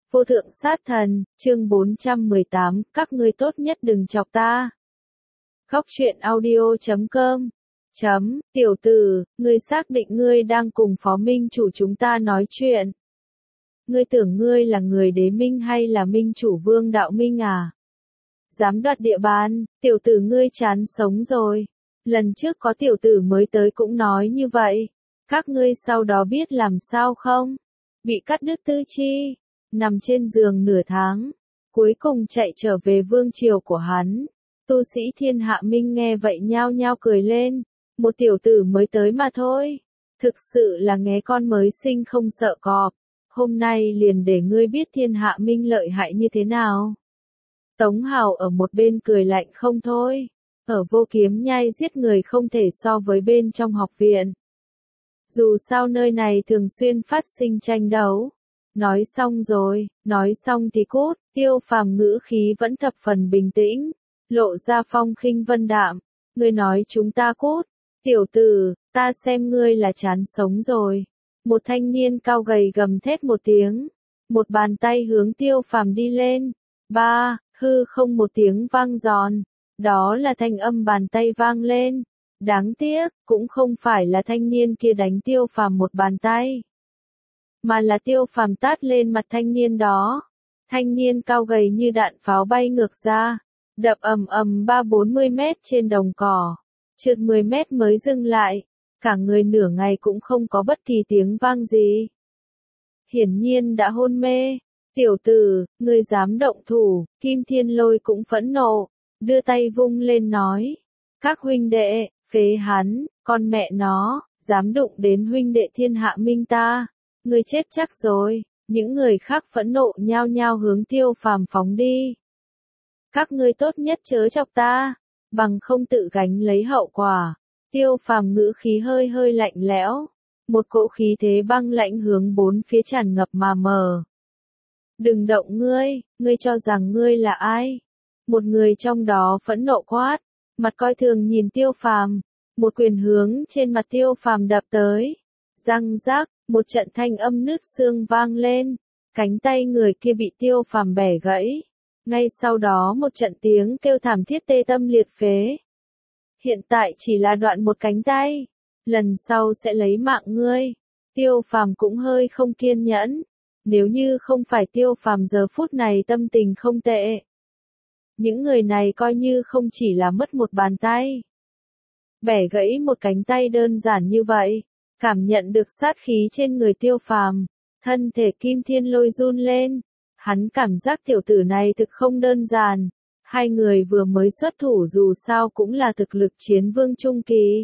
Vô thượng sát thần, chương 418, các ngươi tốt nhất đừng chọc ta. Khóc chuyện audio.com Tiểu tử, ngươi xác định ngươi đang cùng phó minh chủ chúng ta nói chuyện. Ngươi tưởng ngươi là người đế minh hay là minh chủ vương đạo minh à? Dám đoạt địa bàn, tiểu tử ngươi chán sống rồi. Lần trước có tiểu tử mới tới cũng nói như vậy. Các ngươi sau đó biết làm sao không? Bị cắt đứt tư chi, nằm trên giường nửa tháng, cuối cùng chạy trở về vương triều của hắn. Tu sĩ thiên hạ minh nghe vậy nhao nhao cười lên, một tiểu tử mới tới mà thôi. Thực sự là nghé con mới sinh không sợ cọp, hôm nay liền để ngươi biết thiên hạ minh lợi hại như thế nào. Tống Hào ở một bên cười lạnh không thôi, ở Vô Kiếm Nhai giết người không thể so với bên trong học viện. Dù sao nơi này thường xuyên phát sinh tranh đấu. Nói xong rồi, nói xong thì cút, Tiêu Phàm ngữ khí vẫn thập phần bình tĩnh, lộ ra phong khinh vân đạm. Ngươi nói chúng ta cút, tiểu tử, ta xem ngươi là chán sống rồi. Một thanh niên cao gầy gầm thét một tiếng, một bàn tay hướng Tiêu Phàm đi lên. Ba, hư không một tiếng vang giòn, đó là thanh âm bàn tay vang lên. Đáng tiếc, cũng không phải là thanh niên kia đánh Tiêu Phàm một bàn tay, mà là Tiêu Phàm tát lên mặt thanh niên đó. Thanh niên cao gầy như đạn pháo bay ngược ra, đập ầm ầm 30-40 mét trên đồng cỏ, trượt 10 mét mới dừng lại, cả người nửa ngày cũng không có bất kỳ tiếng vang gì. Hiển nhiên đã hôn mê. Tiểu tử, ngươi dám động thủ, Kim Thiên Lôi cũng phẫn nộ, đưa tay vung lên nói, các huynh đệ, phế hắn, con mẹ nó, dám đụng đến huynh đệ thiên hạ minh ta, ngươi chết chắc rồi. Những người khác phẫn nộ nhao nhao hướng Tiêu Phàm phóng đi. Các ngươi tốt nhất chớ chọc ta, bằng không tự gánh lấy hậu quả. Tiêu Phàm ngữ khí hơi hơi lạnh lẽo, một cỗ khí thế băng lãnh hướng bốn phía tràn ngập mà mờ. Đừng động ngươi cho rằng ngươi là ai? Một người trong đó phẫn nộ quát, mặt coi thường nhìn Tiêu Phàm, một quyền hướng trên mặt Tiêu Phàm đập tới. Răng rác, một trận thanh âm nứt xương vang lên, cánh tay người kia bị Tiêu Phàm bẻ gãy. Ngay sau đó một trận tiếng kêu thảm thiết tê tâm liệt phế. Hiện tại chỉ là đoạn một cánh tay, lần sau sẽ lấy mạng ngươi. Tiêu Phàm cũng hơi không kiên nhẫn. Nếu như không phải Tiêu Phàm giờ phút này tâm tình không tệ, những người này coi như không chỉ là mất một bàn tay, bẻ gãy một cánh tay đơn giản như vậy. Cảm nhận được sát khí trên người Tiêu Phàm, thân thể Kim Thiên Lôi run lên. Hắn cảm giác tiểu tử này thực không đơn giản. Hai người vừa mới xuất thủ dù sao cũng là thực lực chiến vương trung kỳ.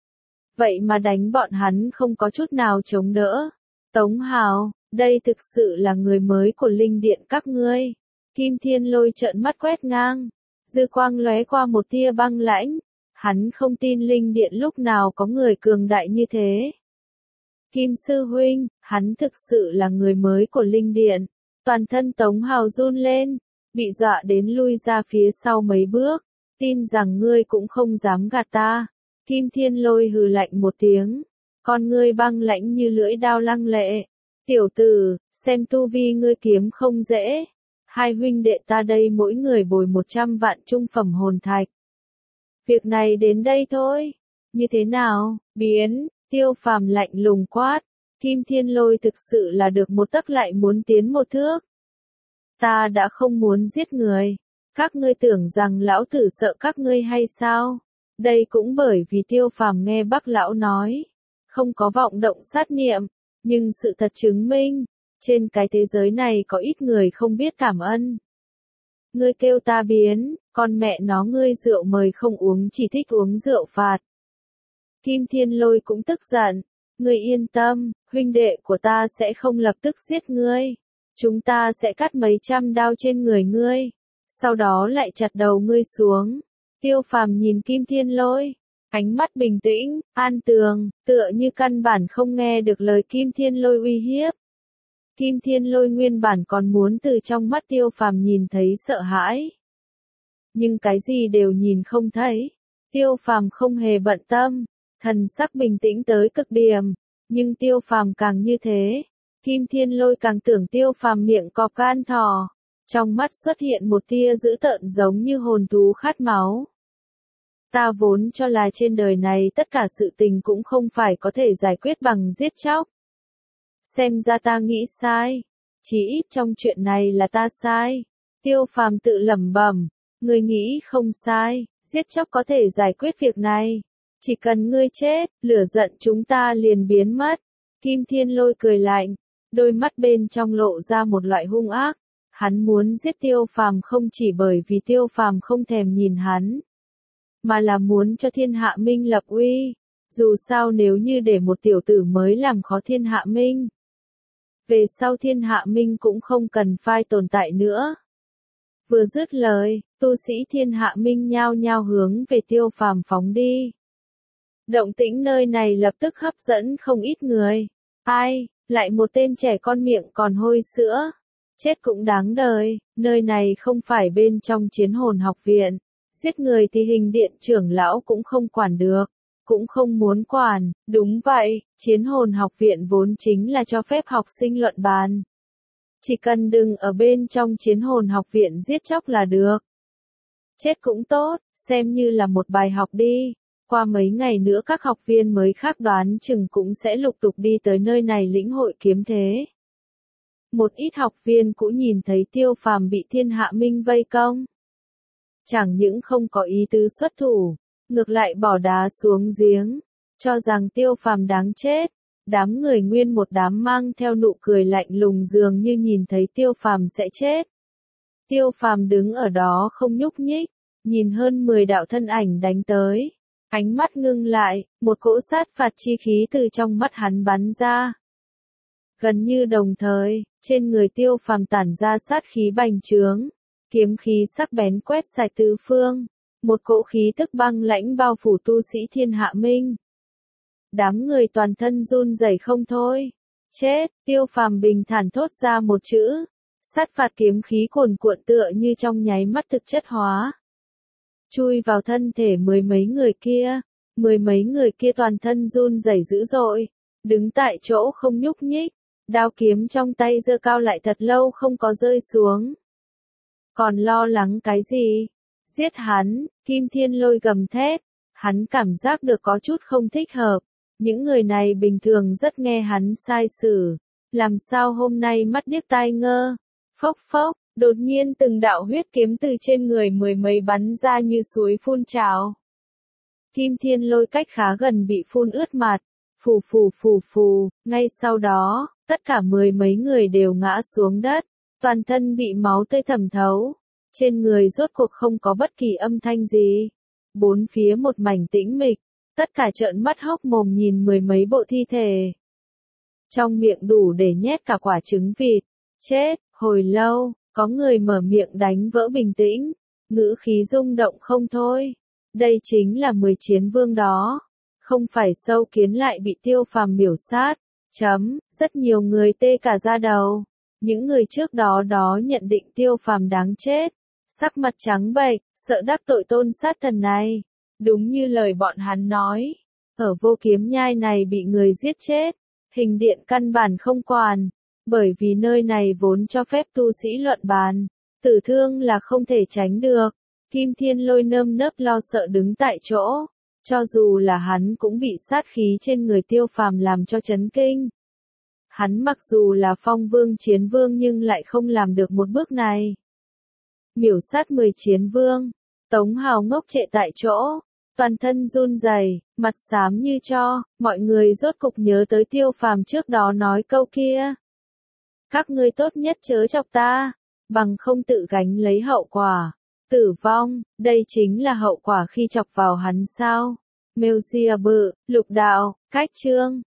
Vậy mà đánh bọn hắn không có chút nào chống đỡ. Tống Hào, đây thực sự là người mới của linh điện các ngươi. Kim Thiên Lôi trợn mắt quét ngang, dư quang lóe qua một tia băng lãnh. Hắn không tin linh điện lúc nào có người cường đại như thế. Kim sư huynh, hắn thực sự là người mới của linh điện. Toàn thân Tống Hào run lên, bị dọa đến lui ra phía sau mấy bước. Tin rằng ngươi cũng không dám gạt ta. Kim Thiên Lôi hừ lạnh một tiếng, con ngươi băng lãnh như lưỡi dao lăng lệ. Tiểu tử, xem tu vi ngươi kiếm không dễ. Hai huynh đệ ta đây mỗi người bồi 100 vạn trung phẩm hồn thạch. Việc này đến đây thôi. Như thế nào, biến? Tiêu Phàm lạnh lùng quát. Kim Thiên Lôi thực sự là được một tấc lại muốn tiến một thước. Ta đã không muốn giết người. Các ngươi tưởng rằng lão tử sợ các ngươi hay sao? Đây cũng bởi vì Tiêu Phàm nghe bác lão nói, không có vọng động sát niệm. Nhưng sự thật chứng minh, trên cái thế giới này có ít người không biết cảm ơn. Ngươi kêu ta biến, con mẹ nó ngươi rượu mời không uống chỉ thích uống rượu phạt. Kim Thiên Lôi cũng tức giận, ngươi yên tâm, huynh đệ của ta sẽ không lập tức giết ngươi. Chúng ta sẽ cắt mấy trăm đao trên người ngươi, sau đó lại chặt đầu ngươi xuống. Tiêu Phàm nhìn Kim Thiên Lôi, ánh mắt bình tĩnh, an tường, tựa như căn bản không nghe được lời Kim Thiên Lôi uy hiếp. Kim Thiên Lôi nguyên bản còn muốn từ trong mắt Tiêu Phàm nhìn thấy sợ hãi, nhưng cái gì đều nhìn không thấy. Tiêu Phàm không hề bận tâm, thần sắc bình tĩnh tới cực điểm, nhưng Tiêu Phàm càng như thế, Kim Thiên Lôi càng tưởng Tiêu Phàm miệng cọp gan thỏ, trong mắt xuất hiện một tia dữ tợn giống như hồn thú khát máu. Ta vốn cho là trên đời này tất cả sự tình cũng không phải có thể giải quyết bằng giết chóc. Xem ra ta nghĩ sai, chỉ ít trong chuyện này là ta sai. Tiêu Phàm tự lẩm bẩm, ngươi nghĩ không sai, giết chóc có thể giải quyết việc này. Chỉ cần ngươi chết, lửa giận chúng ta liền biến mất. Kim Thiên Lôi cười lạnh, đôi mắt bên trong lộ ra một loại hung ác. Hắn muốn giết Tiêu Phàm không chỉ bởi vì Tiêu Phàm không thèm nhìn hắn, mà là muốn cho thiên hạ minh lập uy. Dù sao nếu như để một tiểu tử mới làm khó thiên hạ minh, về sau thiên hạ minh cũng không cần phai tồn tại nữa. Vừa dứt lời, tu sĩ thiên hạ minh nhao nhao hướng về Tiêu Phàm phóng đi. Động tĩnh nơi này lập tức hấp dẫn không ít người. Ai, lại một tên trẻ con miệng còn hôi sữa. Chết cũng đáng đời, nơi này không phải bên trong Chiến Hồn học viện. Giết người thì hình điện trưởng lão cũng không quản được, cũng không muốn quản. Đúng vậy, Chiến Hồn học viện vốn chính là cho phép học sinh luận bàn. Chỉ cần đừng ở bên trong Chiến Hồn học viện giết chóc là được. Chết cũng tốt, xem như là một bài học đi. Qua mấy ngày nữa các học viên mới khác đoán chừng cũng sẽ lục tục đi tới nơi này lĩnh hội kiếm thế. Một ít học viên cũng nhìn thấy Tiêu Phàm bị thiên hạ minh vây công. Chẳng những không có ý tứ xuất thủ, ngược lại bỏ đá xuống giếng, cho rằng Tiêu Phàm đáng chết. Đám người nguyên một đám mang theo nụ cười lạnh lùng dường như nhìn thấy Tiêu Phàm sẽ chết. Tiêu Phàm đứng ở đó không nhúc nhích, nhìn hơn 10 đạo thân ảnh đánh tới. Ánh mắt ngưng lại, một cỗ sát phạt chi khí từ trong mắt hắn bắn ra. Gần như đồng thời, trên người Tiêu Phàm tản ra sát khí bành trướng, kiếm khí sắc bén quét sạch tứ phương, một cỗ khí tức băng lãnh bao phủ tu sĩ thiên hạ minh. Đám người toàn thân run rẩy không thôi. Chết, Tiêu Phàm bình thản thốt ra một chữ. Sát phạt kiếm khí cuồn cuộn tựa như trong nháy mắt thực chất hóa. Chui vào thân thể mười mấy người kia toàn thân run rẩy dữ dội, đứng tại chỗ không nhúc nhích, đao kiếm trong tay giơ cao lại thật lâu không có rơi xuống. Còn lo lắng cái gì? Giết hắn, Kim Thiên Lôi gầm thét, hắn cảm giác được có chút không thích hợp, những người này bình thường rất nghe hắn sai sử, làm sao hôm nay mắt điếc tai ngơ. Phốc phốc, đột nhiên từng đạo huyết kiếm từ trên người mười mấy bắn ra như suối phun trào. Kim Thiên Lôi cách khá gần bị phun ướt mặt, phù phù phù phù, ngay sau đó, tất cả mười mấy người đều ngã xuống đất, toàn thân bị máu tươi thẩm thấu, trên người rốt cuộc không có bất kỳ âm thanh gì. Bốn phía một mảnh tĩnh mịch, tất cả trợn mắt hốc mồm nhìn mười mấy bộ thi thể. Trong miệng đủ để nhét cả quả trứng vịt. Chết, hồi lâu, có người mở miệng đánh vỡ bình tĩnh, ngữ khí rung động không thôi. Đây chính là 10 chiến vương đó. Không phải sâu kiến lại bị Tiêu Phàm miểu sát. Rất nhiều người tê cả da đầu. Những người trước đó nhận định Tiêu Phàm đáng chết. Sắc mặt trắng bệch, sợ đắc tội tôn sát thần này. Đúng như lời bọn hắn nói. Ở Vô Kiếm Nhai này bị người giết chết. Hình điện căn bản không quản. Bởi vì nơi này vốn cho phép tu sĩ luận bàn. Tử thương là không thể tránh được. Kim Thiên Lôi nơm nớp lo sợ đứng tại chỗ. Cho dù là hắn cũng bị sát khí trên người Tiêu Phàm làm cho chấn kinh. Hắn mặc dù là phong vương chiến vương nhưng lại không làm được một bước này. Miểu sát 10 chiến vương. Tống Hào ngốc trệ tại chỗ. Toàn thân run rẩy, mặt xám như tro. Mọi người rốt cục nhớ tới Tiêu Phàm trước đó nói câu kia. Các ngươi tốt nhất chớ chọc ta, bằng không tự gánh lấy hậu quả. Tử vong, đây chính là hậu quả khi chọc vào hắn sao. Mêu Sia bự, lục đạo, cách chương.